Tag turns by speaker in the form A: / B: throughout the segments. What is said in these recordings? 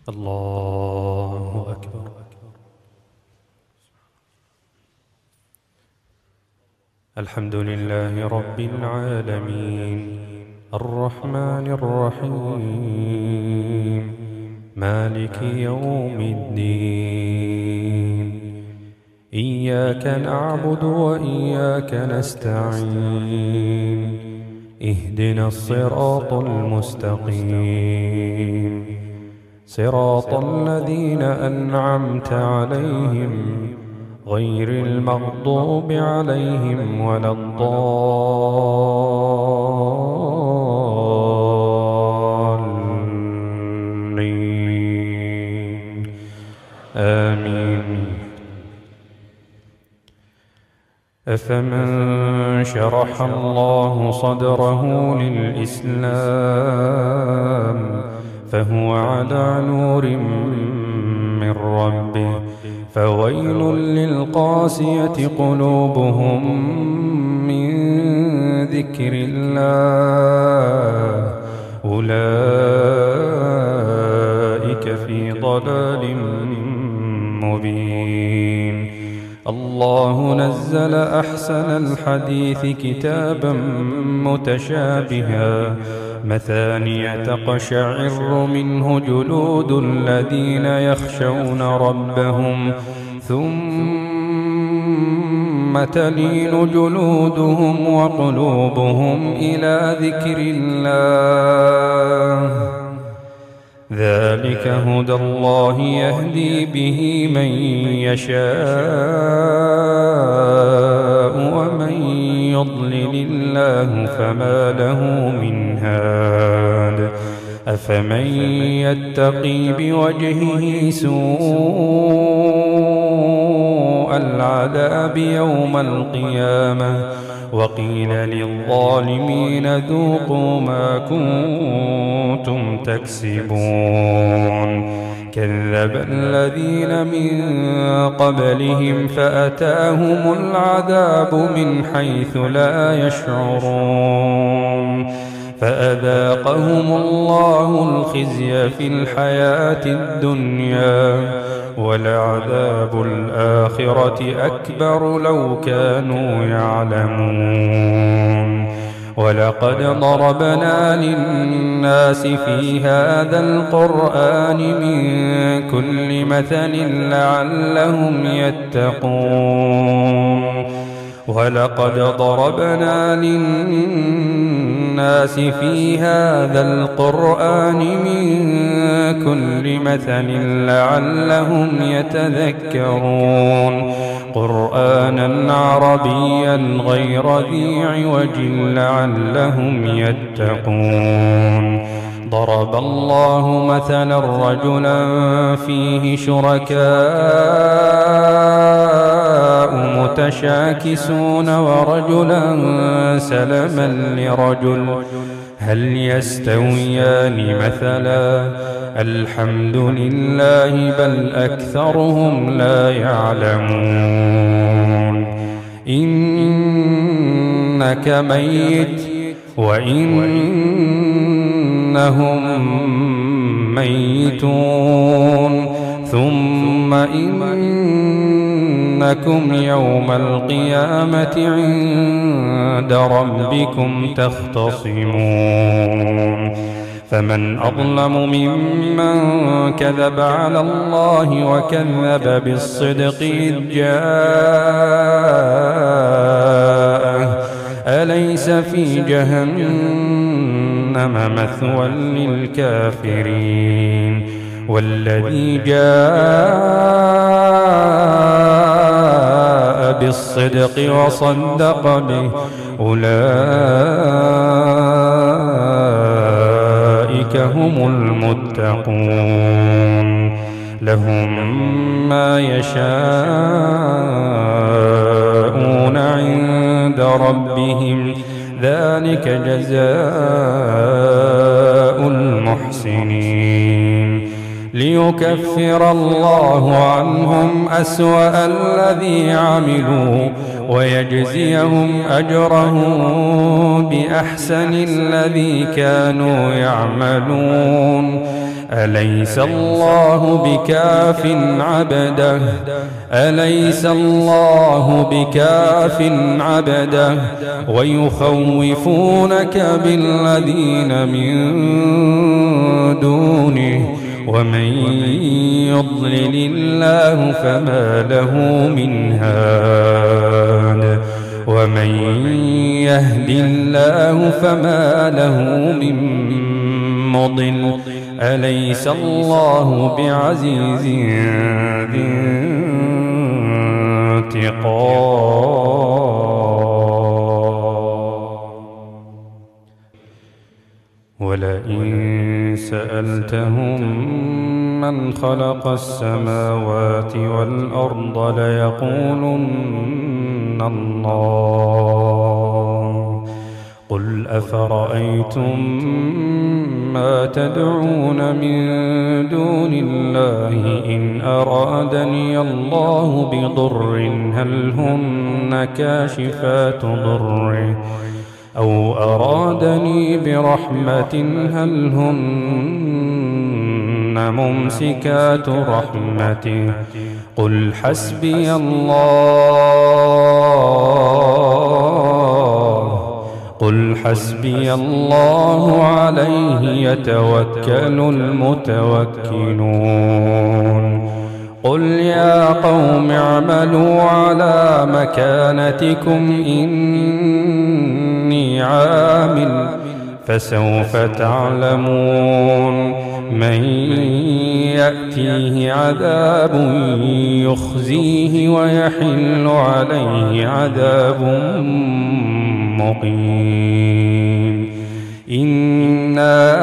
A: الله أكبر. الحمد لله رب العالمين الرحمن الرحيم مالك يوم الدين. إياك نعبد وإياك نستعين. اهدنا الصراط المستقيم صراط الذين أنعمت عليهم غير المغضوب عليهم ولا الضالين آمين. أفمن شرح الله صدره للإسلام فهو على نور من ربه فويل للقاسية قلوبهم من ذكر الله أولئك في ضلال مبين. الله نزل أحسن الحديث كتابا متشابها مثانية تقشعر منه جلود الذين يخشون ربهم ثم تلين جلودهم وقلوبهم إلى ذكر الله ذلك هدى الله يهدي به من يشاء ومن يضلل الله فما له من هاد. أفمن يتقي بوجهه سوء العذاب يوم القيامة وقيل للظالمين ذوقوا ما كنتم تكسبون. كذب الذين من قبلهم فأتاهم العذاب من حيث لا يشعرون فأذاقهم الله الخزي في الحياة الدنيا ولعذاب الآخرة أكبر لو كانوا يعلمون. ولقد ضربنا للناس في هذا القرآن من كل مثل لعلهم يتقون. ولقد ضربنا للناس في هذا القرآن من كل مثل لعلهم يتذكرون. قرآنا عربيا غير ذي عوج لعلهم يتقون. ضرب الله مثلا رجلا فيه شركاء متشاكسون ورجلا سلما لرجل هل يستويان مثلا الحمد لله بل أكثرهم لا يعلمون. إنك ميت وإنهم ميتون ثم إنكم يوم القيامة عند ربكم تختصمون. فمن أظلم ممن كذب على الله وكذب بالصدق إذ جاءه أليس في جهنم مثوى للكافرين. والذي جاء بالصدق وصدق به أولئك هم المتقون. لهم ما يشاءون عند ربهم ذلك جزاء المحسنين. ليكفر الله عنهم أسوأ الذي عملوا ويجزيهم أجرهم بأحسن الذي كانوا يعملون. أليس الله بكاف عبده أليس الله بكاف عبده ويخوفونك بالذين من دونه ومن يضلل الله فما له من هاد ومن يهد الله فما له من مضل أليس الله بعزيز ذي انتقام ولئن سألتهم من خلق السماوات والأرض ليقولن الله قل أفرأيتم ما تدعون من دون الله إن أرادني الله بضر هل هن كاشفات ضره أو أرادني برحمة هل هن ممسكات رحمته قل حسبي الله عليه يتوكل المتوكلون قل يا قوم اعملوا على مكانتكم إني عامل فسوف تعلمون من يأتيه عذاب يخزيه ويحل عليه عذاب مقيم إنا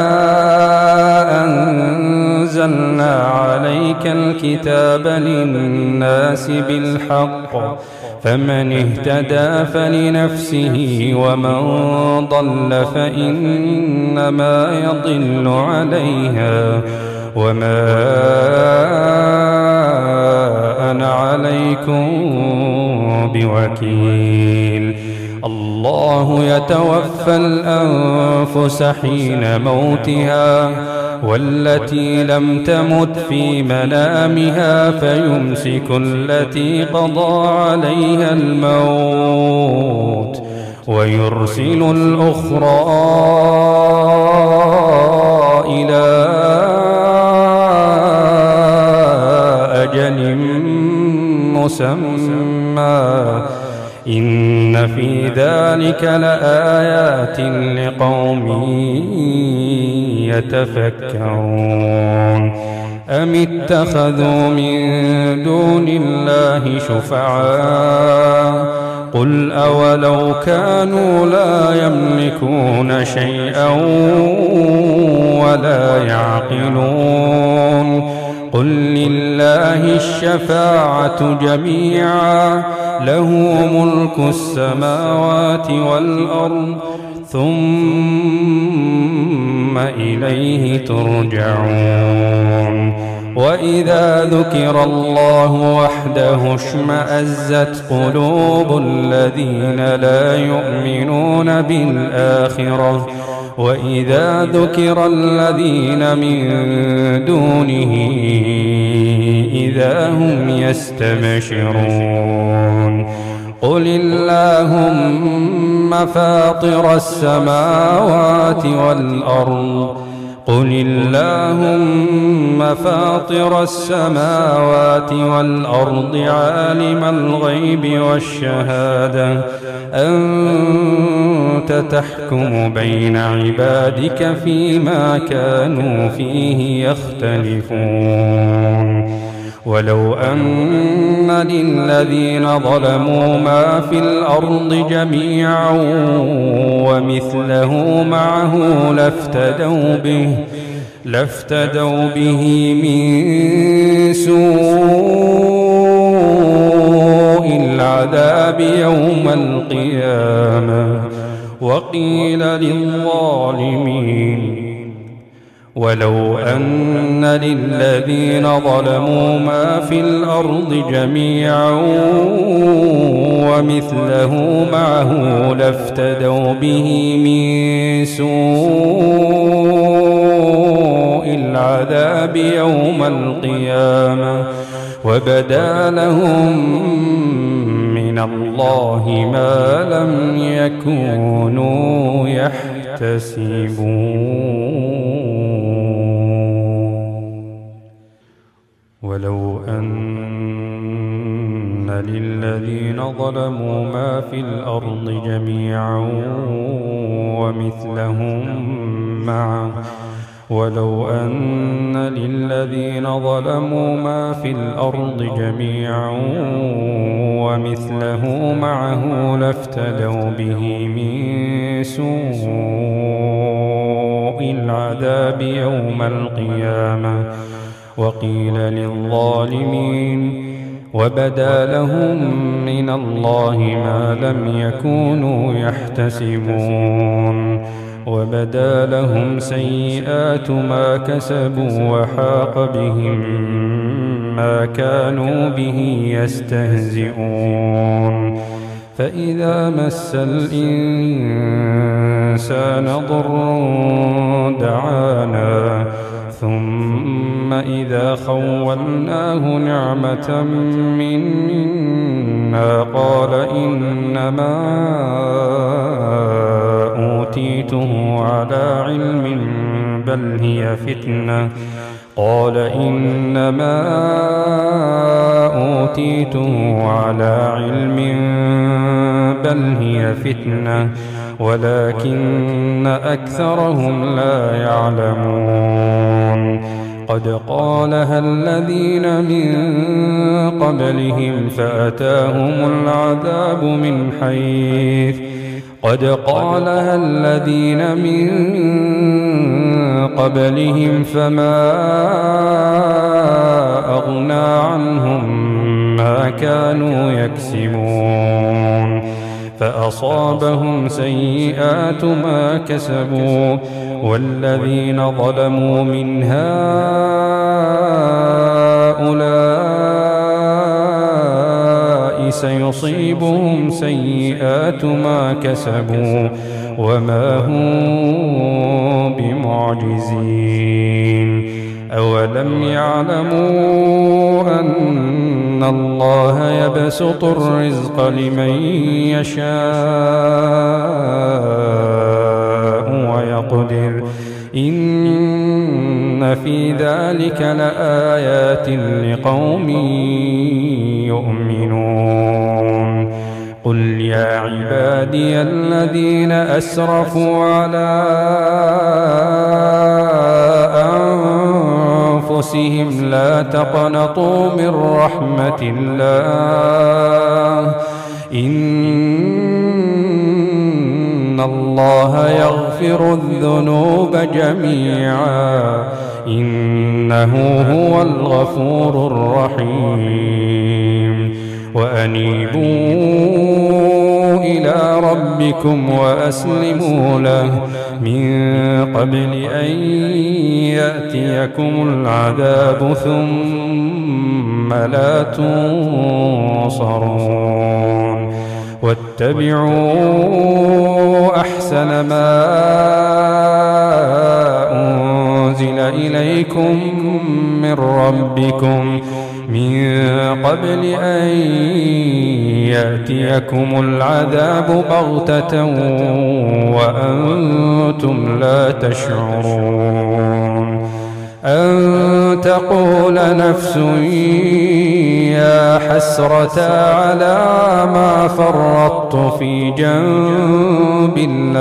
A: أنزلنا عليك الكتاب للناس بالحق فمن اهتدى فلنفسه ومن ضل فإنما يضل عليها وما أنا عليكم بوكيل الله يتوفى الأنفس حين موتها والتي لم تمت في منامها فيمسك التي قضى عليها الموت ويرسل الأخرى إلى أجل مسمى إن في ذلك لآيات لقوم يتفكرون أم اتخذوا من دون الله شفعاء قل أولو كانوا لا يملكون شيئا ولا يعقلون قل لله الشفاعة جميعا له ملك السماوات والأرض ثم إليه ترجعون وإذا ذكر الله وحده اشمأزت قلوب الذين لا يؤمنون بالآخرة وإذا ذكر الذين من دونه إذا هم يستبشرون قل اللهم فاطر السماوات والأرض عالم الغيب والشهادة أنت تحكم بين عبادك فيما كانوا فيه يختلفون ولو أن للذين ظلموا ما في الأرض جميعا ومثله معه لافتدوا به من سوء العذاب يوم القيامة وقيل للظالمين ولو أن للذين ظلموا ما في الأرض جميعا ومثله معه لافتدوا به من سوء العذاب يوم القيامة وبدا لهم من الله ما لم يكونوا يحتسبون. ولو أن للذين ظلموا ما في الأرض جميعا ومثله معه لافتدوا به من سوء العذاب يوم القيامة وقيل للظالمين وبدا لهم من الله ما لم يكونوا يحتسبون. وبدا لهم سيئات ما كسبوا وحاق بهم ما كانوا به يستهزئون. فإذا مس الإنسان ضر دعانا ثم إذا خولناه نعمة منا قال إنما أوتيته على علم بل هي فتنة ولكن أكثرهم لا يعلمون. قد قالها الذين من قبلهم فأتاهم العذاب من فما أغنى عنهم ما كانوا يكسبون فأصابهم سيئات ما كسبوا والذين ظلموا من هؤلاء سيصيبهم سيئات ما كسبوا وما هم بمعجزين. أولم يعلموا أن الله يبسط الرزق لمن يشاء ويقدر إن في ذلك لآيات لقوم يؤمنون. قل يا عبادي الذين أسرفوا على أنفسهم لا تقنطوا من رحمة الله إن الله يغفر الذنوب جميعا إنه هو الغفور الرحيم. وأنيبوا إلى ربكم وأسلموا له من قبل أن يأتيكم العذاب ثم لا تنصرون. واتبعوا أحسن ما أنزل إليكم من ربكم من قبل أن يأتيكم العذاب بغتة وأنتم لا تشعرون. أن تقول نفس يا حسرة على ما فرطت في جنب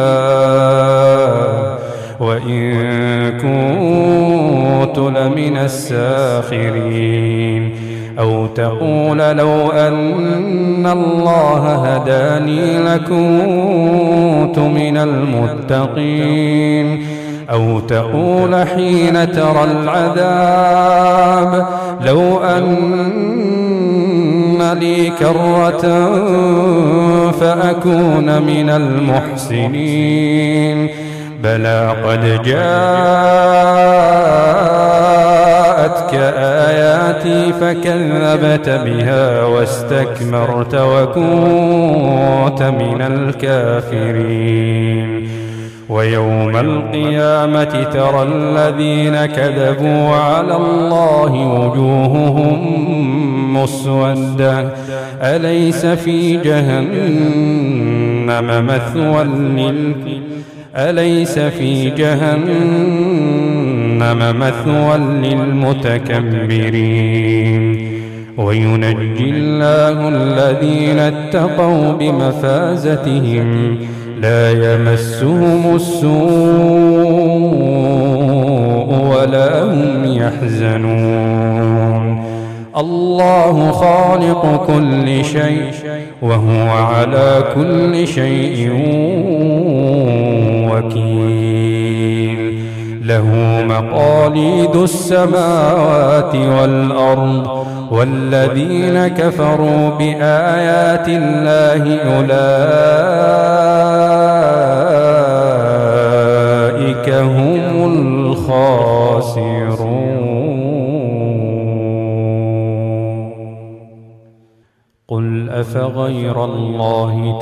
A: الله وإن كنت لمن الساخرين. أو تقول لو أن الله هداني لكنت من المتقين. أو تقول حين ترى العذاب لو أن لي كرة فأكون من المحسنين. بلى قد جاءتك آياتي فكذبت بها واستكبرت وكنت من الكافرين. ويوم القيامة ترى الذين كذبوا على الله وجوههم مسودة أليس في جهنم مثوى للمتكبرين وينجي الله الذين اتقوا بمفازتهم لا يمسهم السوء ولا هم يحزنون الله خالق كل شيء وهو على كل شيء وكيل له مقاليد السماوات والأرض والذين كفروا بآيات الله أولئك هم الخاسرون قل أفغير الله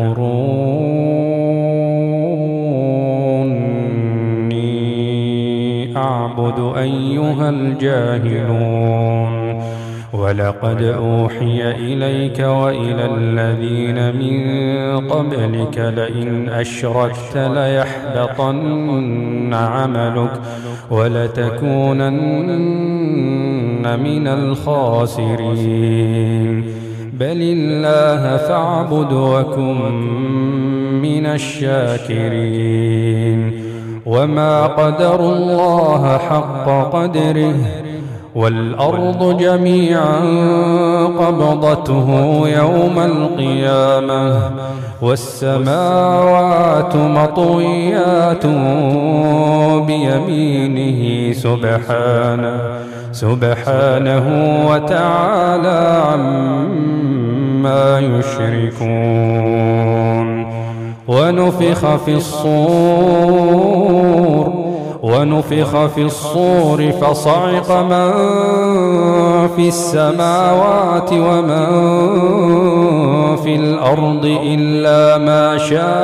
A: تأمروني أعبد أيها الجاهلون ولقد أوحي إليك وإلى الذين من قبلك لئن أشركت ليحبطن عملك ولتكونن من الخاسرين بل الله فاعبد وكن من الشاكرين وما قدروا الله حق قدره والأرض جميعا قبضته يوم القيامة والسماوات مطويات بيمينه سبحانه وتعالى عما يشركون ونفخ في الصور فصعق من في السماوات ومن في الأرض إلا ما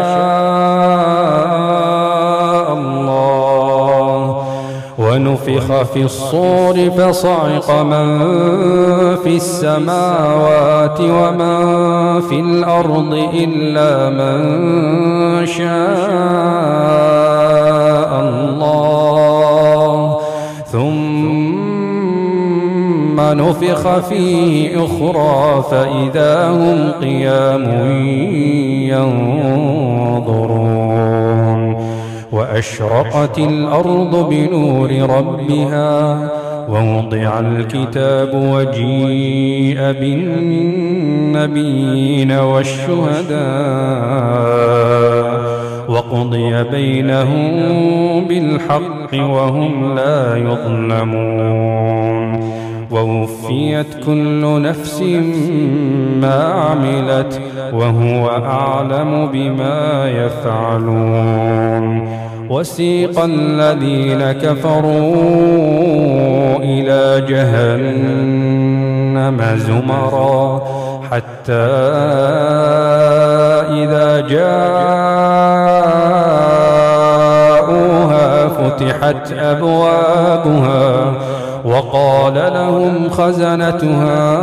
A: شاء الله ونفخ في الصور فصعق من في السماوات ومن في الأرض إلا من شاء الله ثم نفخ فيه أخرى فإذا هم قيام ينظرون وأشرقت الأرض بنور ربها ووضع الكتاب وجيء بالنبيين والشهداء وقضي بينهم بالحق وهم لا يظلمون ووفيت كل نفس ما عملت وهو أعلم بما يفعلون وسيق الذين كفروا إلى جهنم زمرا حتى إذا جاءوها فتحت أبوابها وقال لهم خزنتها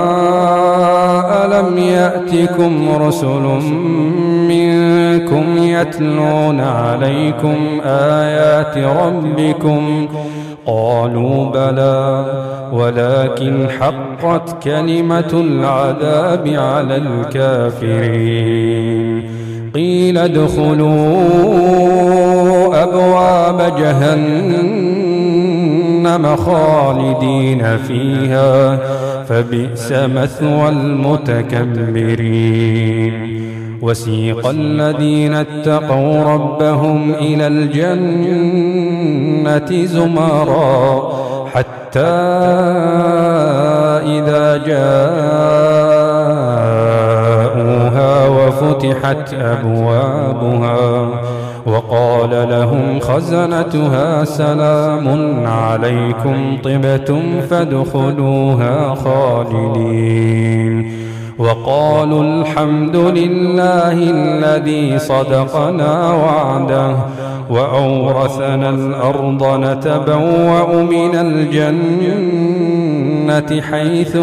A: ألم يأتكم رسل منكم يتلون عليكم آيات ربكم قالوا بلى ولكن حقت كلمة العذاب على الكافرين قيل ادخلوا أبواب جهنم خالدين فيها فبئس مثوى المتكبرين وسيق الذين اتقوا ربهم إلى الجنة زمرا حتى إذا جاءوها وفتحت أبوابها وقال لهم خزنتها سلام عليكم طبتم فادخلوها خالدين وقالوا الحمد لله الذي صدقنا وعده وأورثنا الأرض نتبوأ من الجنة حيث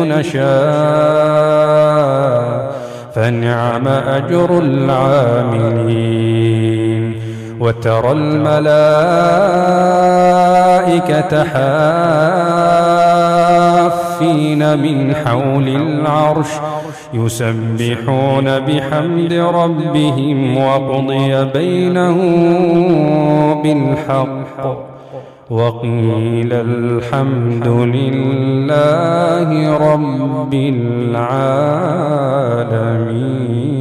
A: نشاء فنعم أجر العاملين وترى الملائكة حافين من حول العرش يسبحون بحمد ربهم وقضي بينهم بالحق وقيل الحمد لله رب العالمين.